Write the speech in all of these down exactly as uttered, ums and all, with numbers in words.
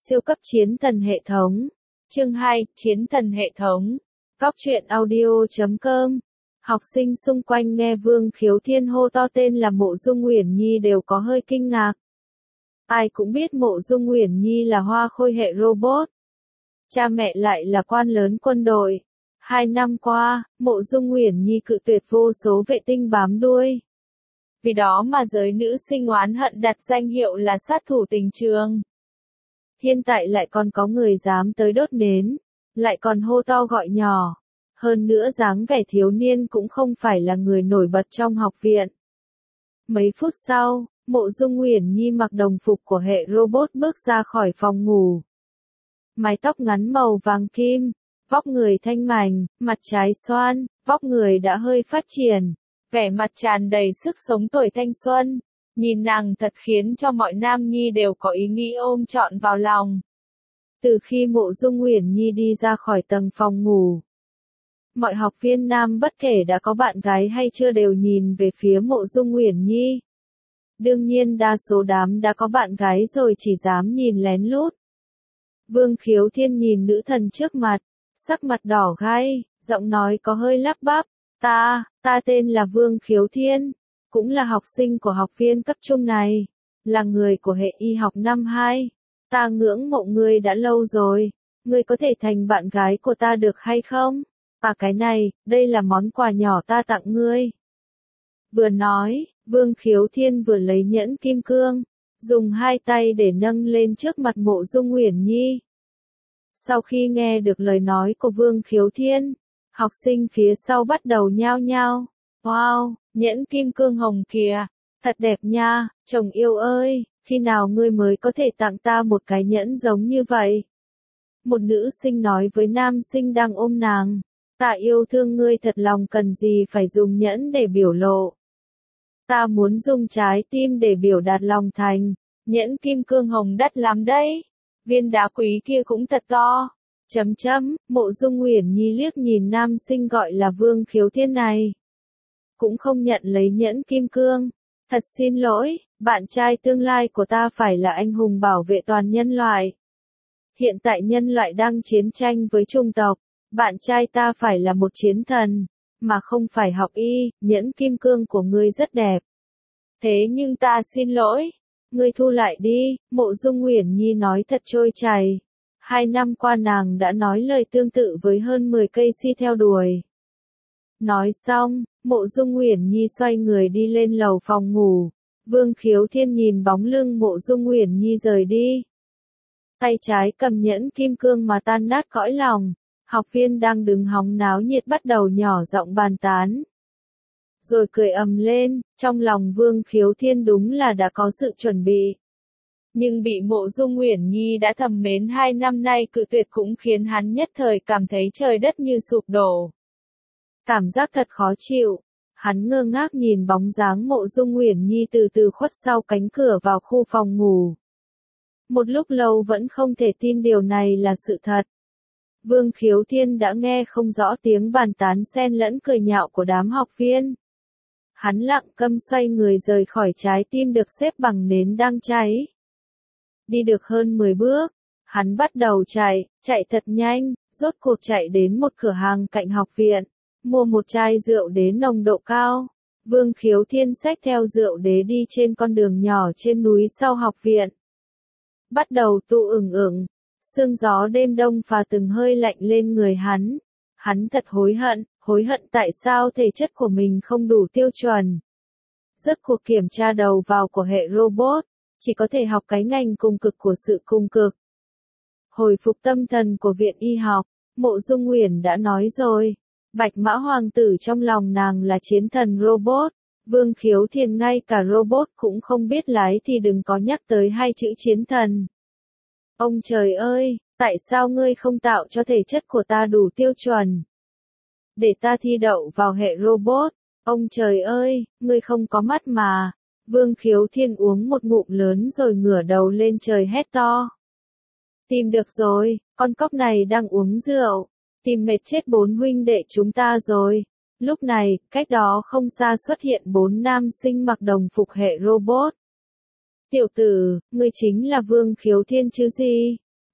Siêu cấp chiến thần hệ thống. Chương hai, Chiến thần hệ thống. Góc truyện audio chấm com. Học sinh xung quanh nghe Vương Khiếu Thiên hô to tên là Mộ Dung Uyển Nhi đều có hơi kinh ngạc. Ai cũng biết Mộ Dung Uyển Nhi là hoa khôi hệ robot. Cha mẹ lại là quan lớn quân đội. Hai năm qua, Mộ Dung Uyển Nhi cự tuyệt vô số vệ tinh bám đuôi. Vì đó mà giới nữ sinh oán hận đặt danh hiệu là sát thủ tình trường. Hiện tại lại còn có người dám tới đốt nến, lại còn hô to gọi nhỏ. Hơn nữa dáng vẻ thiếu niên cũng không phải là người nổi bật trong học viện. Mấy phút sau, Mộ Dung Uyển Nhi mặc đồng phục của hệ robot bước ra khỏi phòng ngủ. Mái tóc ngắn màu vàng kim, vóc người thanh mảnh, mặt trái xoan, vóc người đã hơi phát triển, vẻ mặt tràn đầy sức sống tuổi thanh xuân. Nhìn nàng thật khiến cho mọi nam nhi đều có ý nghĩ ôm trọn vào lòng. Từ khi Mộ Dung Uyển Nhi đi ra khỏi tầng phòng ngủ, mọi học viên nam bất kể đã có bạn gái hay chưa đều nhìn về phía Mộ Dung Uyển Nhi. Đương nhiên đa số đám đã có bạn gái rồi chỉ dám nhìn lén lút. Vương Khiếu Thiên nhìn nữ thần trước mặt, sắc mặt đỏ gai, giọng nói có hơi lắp bắp, ta, ta tên là Vương Khiếu Thiên, cũng là học sinh của học viên cấp trung này, là người của hệ y học năm hai, ta ngưỡng mộ ngươi đã lâu rồi, ngươi có thể thành bạn gái của ta được hay không? À cái này, đây là món quà nhỏ ta tặng ngươi. Vừa nói, Vương Khiếu Thiên vừa lấy nhẫn kim cương, dùng hai tay để nâng lên trước mặt Mộ Dung Uyển Nhi. Sau khi nghe được lời nói của Vương Khiếu Thiên, học sinh phía sau bắt đầu nhao nhao. Wow, nhẫn kim cương hồng kìa, thật đẹp nha, chồng yêu ơi, khi nào ngươi mới có thể tặng ta một cái nhẫn giống như vậy? Một nữ sinh nói với nam sinh đang ôm nàng, ta yêu thương ngươi thật lòng cần gì phải dùng nhẫn để biểu lộ. Ta muốn dùng trái tim để biểu đạt lòng thành, nhẫn kim cương hồng đắt lắm đấy, viên đá quý kia cũng thật to. Chấm chấm, Mộ Dung Uyển Nhi liếc nhìn nam sinh gọi là Vương Khiếu Thiên này. Cũng không nhận lấy nhẫn kim cương. Thật xin lỗi, bạn trai tương lai của ta phải là anh hùng bảo vệ toàn nhân loại. Hiện tại nhân loại đang chiến tranh với chủng tộc, bạn trai ta phải là một chiến thần, mà không phải học y, nhẫn kim cương của ngươi rất đẹp. Thế nhưng ta xin lỗi, ngươi thu lại đi, Mộ Dung Uyển Nhi nói thật trôi chảy. Hai năm qua nàng đã nói lời tương tự với hơn mười cây si theo đuổi. Nói xong, Mộ Dung Uyển Nhi xoay người đi lên lầu phòng ngủ. Vương Khiếu Thiên nhìn bóng lưng Mộ Dung Uyển Nhi rời đi. Tay trái cầm nhẫn kim cương mà tan nát cõi lòng. Học viên đang đứng hóng náo nhiệt bắt đầu nhỏ giọng bàn tán. Rồi cười ầm lên, trong lòng Vương Khiếu Thiên đúng là đã có sự chuẩn bị. Nhưng bị Mộ Dung Uyển Nhi đã thầm mến hai năm nay cự tuyệt cũng khiến hắn nhất thời cảm thấy trời đất như sụp đổ. Cảm giác thật khó chịu, hắn ngơ ngác nhìn bóng dáng Mộ Dung Uyển Nhi từ từ khuất sau cánh cửa vào khu phòng ngủ. Một lúc lâu vẫn không thể tin điều này là sự thật. Vương Khiếu Thiên đã nghe không rõ tiếng bàn tán xen lẫn cười nhạo của đám học viên. Hắn lặng câm xoay người rời khỏi trái tim được xếp bằng nến đang cháy. Đi được hơn mười bước, hắn bắt đầu chạy, chạy thật nhanh, rốt cuộc chạy đến một cửa hàng cạnh học viện, mua một chai rượu đế nồng độ cao. Vương Khiếu Thiên xách theo rượu đế đi trên con đường nhỏ trên núi sau học viện. Bắt đầu tụ ửng ửng, sương gió đêm đông phà từng hơi lạnh lên người hắn. Hắn thật hối hận, hối hận tại sao thể chất của mình không đủ tiêu chuẩn. Rất cuộc kiểm tra đầu vào của hệ robot, chỉ có thể học cái ngành cùng cực của sự cùng cực. Hồi phục tâm thần của viện y học, Mộ Dung Uyển đã nói rồi, Bạch Mã Hoàng tử trong lòng nàng là chiến thần robot, Vương Khiếu Thiên ngay cả robot cũng không biết lái thì đừng có nhắc tới hai chữ chiến thần. Ông trời ơi, tại sao ngươi không tạo cho thể chất của ta đủ tiêu chuẩn? Để ta thi đậu vào hệ robot, ông trời ơi, ngươi không có mắt mà. Vương Khiếu Thiên uống một ngụm lớn rồi ngửa đầu lên trời hét to. Tìm được rồi, con cóc này đang uống rượu, tìm mệt chết bốn huynh đệ chúng ta rồi. Lúc này, cách đó không xa xuất hiện bốn nam sinh mặc đồng phục hệ robot. Tiểu tử, ngươi chính là Vương Khiếu Thiên chứ gì?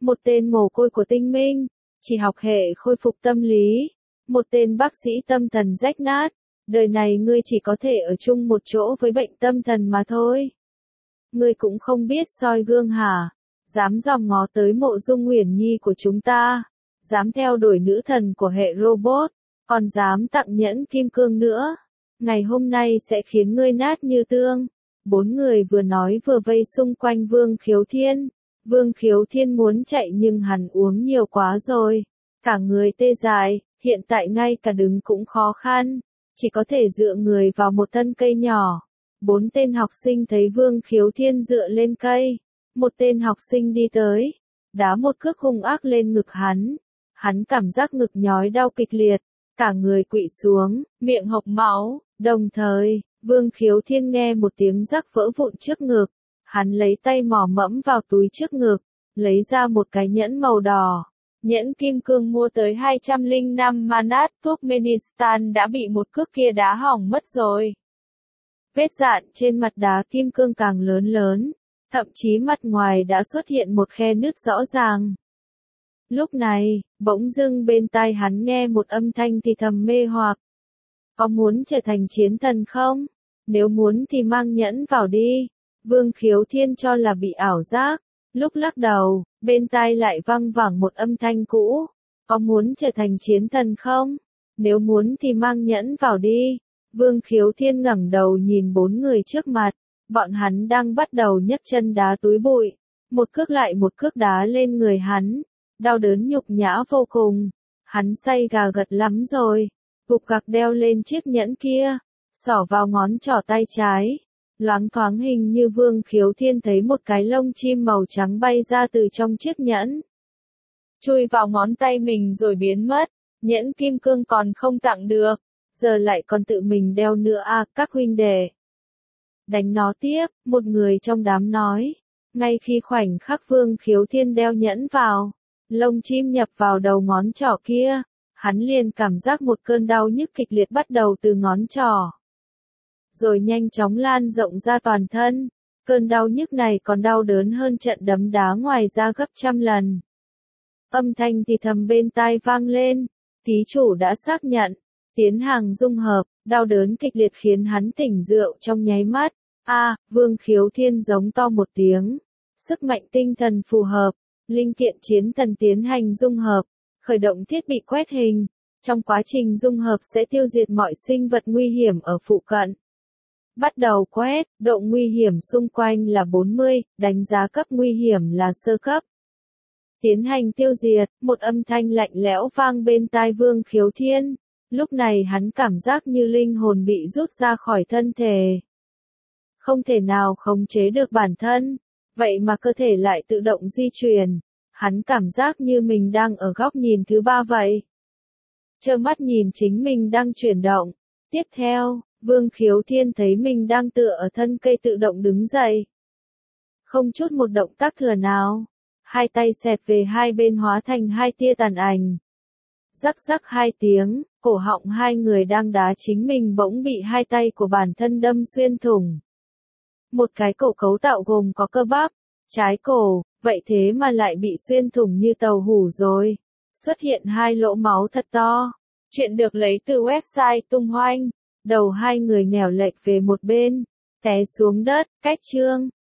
một tên mồ côi của tinh minh, chỉ học hệ khôi phục tâm lý, một tên bác sĩ tâm thần rách nát, đời này ngươi chỉ có thể ở chung một chỗ với bệnh tâm thần mà thôi. Ngươi cũng không biết soi gương hả? Dám dòm ngó tới mộ Dung Uyển Nhi của chúng ta, dám theo đuổi nữ thần của hệ robot, còn dám tặng nhẫn kim cương nữa. Ngày hôm nay sẽ khiến ngươi nát như tương. Bốn người vừa nói vừa vây xung quanh Vương Khiếu Thiên. Vương Khiếu Thiên muốn chạy nhưng hắn uống nhiều quá rồi. Cả người tê dại, hiện tại ngay cả đứng cũng khó khăn. Chỉ có thể dựa người vào một thân cây nhỏ. Bốn tên học sinh thấy Vương Khiếu Thiên dựa lên cây. Một tên học sinh đi tới, đá một cước hung ác lên ngực hắn. Hắn cảm giác ngực nhói đau kịch liệt, cả người quỵ xuống, miệng hộc máu. Đồng thời, Vương Khiếu Thiên nghe một tiếng rắc vỡ vụn trước ngực. Hắn lấy tay mò mẫm vào túi trước ngực, lấy ra một cái nhẫn màu đỏ. Nhẫn kim cương mua tới hai trăm lẻ năm manat Turkmenistan đã bị một cước kia đá hỏng mất rồi. Vết dạn trên mặt đá kim cương càng lớn lớn, thậm chí mặt ngoài đã xuất hiện một khe nứt rõ ràng. Lúc này, bỗng dưng bên tai hắn nghe một âm thanh thì thầm mê hoặc. Có muốn trở thành chiến thần không? Nếu muốn thì mang nhẫn vào đi. Vương Khiếu Thiên cho là bị ảo giác. Lúc lắc đầu, bên tai lại văng vẳng một âm thanh cũ. Có muốn trở thành chiến thần không? Nếu muốn thì mang nhẫn vào đi. Vương Khiếu Thiên ngẩng đầu nhìn bốn người trước mặt. Bọn hắn đang bắt đầu nhấc chân đá túi bụi. Một cước lại một cước đá lên người hắn. Đau đớn nhục nhã vô cùng. Hắn say gà gật lắm rồi. Cục gạc đeo lên chiếc nhẫn kia. Xỏ vào ngón trỏ tay trái. Loáng thoáng hình như Vương Khiếu Thiên thấy một cái lông chim màu trắng bay ra từ trong chiếc nhẫn. Chui vào ngón tay mình rồi biến mất. Nhẫn kim cương còn không tặng được. Giờ lại còn tự mình đeo nữa à, các huynh đệ. Đánh nó tiếp, một người trong đám nói. Ngay khi khoảnh khắc Vương Khiếu Thiên đeo nhẫn vào, lông chim nhập vào đầu ngón trỏ kia, hắn liền cảm giác một cơn đau nhức kịch liệt bắt đầu từ ngón trỏ. Rồi nhanh chóng lan rộng ra toàn thân, cơn đau nhức này còn đau đớn hơn trận đấm đá ngoài ra gấp trăm lần. Âm thanh thì thầm bên tai vang lên, ký chủ đã xác nhận, tiến hành dung hợp, đau đớn kịch liệt khiến hắn tỉnh rượu trong nháy mắt. A, à, Vương Khiếu Thiên giống to một tiếng. Sức mạnh tinh thần phù hợp, linh kiện chiến thần tiến hành dung hợp, khởi động thiết bị quét hình. Trong quá trình dung hợp sẽ tiêu diệt mọi sinh vật nguy hiểm ở phụ cận. Bắt đầu quét, độ nguy hiểm xung quanh là bốn mươi, đánh giá cấp nguy hiểm là sơ cấp. Tiến hành tiêu diệt, một âm thanh lạnh lẽo vang bên tai Vương Khiếu Thiên. Lúc này hắn cảm giác như linh hồn bị rút ra khỏi thân thể. Không thể nào khống chế được bản thân, vậy mà cơ thể lại tự động di chuyển. Hắn cảm giác như mình đang ở góc nhìn thứ ba vậy. Trơ mắt nhìn chính mình đang chuyển động. Tiếp theo, Vương Khiếu Thiên thấy mình đang tựa ở thân cây tự động đứng dậy. Không chút một động tác thừa nào. Hai tay xẹt về hai bên hóa thành hai tia tàn ảnh. Rắc rắc hai tiếng, cổ họng hai người đang đá chính mình bỗng bị hai tay của bản thân đâm xuyên thủng. Một cái cổ cấu tạo gồm có cơ bắp, trái cổ, vậy thế mà lại bị xuyên thủng như tàu hủ rồi. Xuất hiện hai lỗ máu thật to. Chuyện được lấy từ website Tung Hoanh. Đầu hai người nghèo lệch về một bên, té xuống đất, cách chương.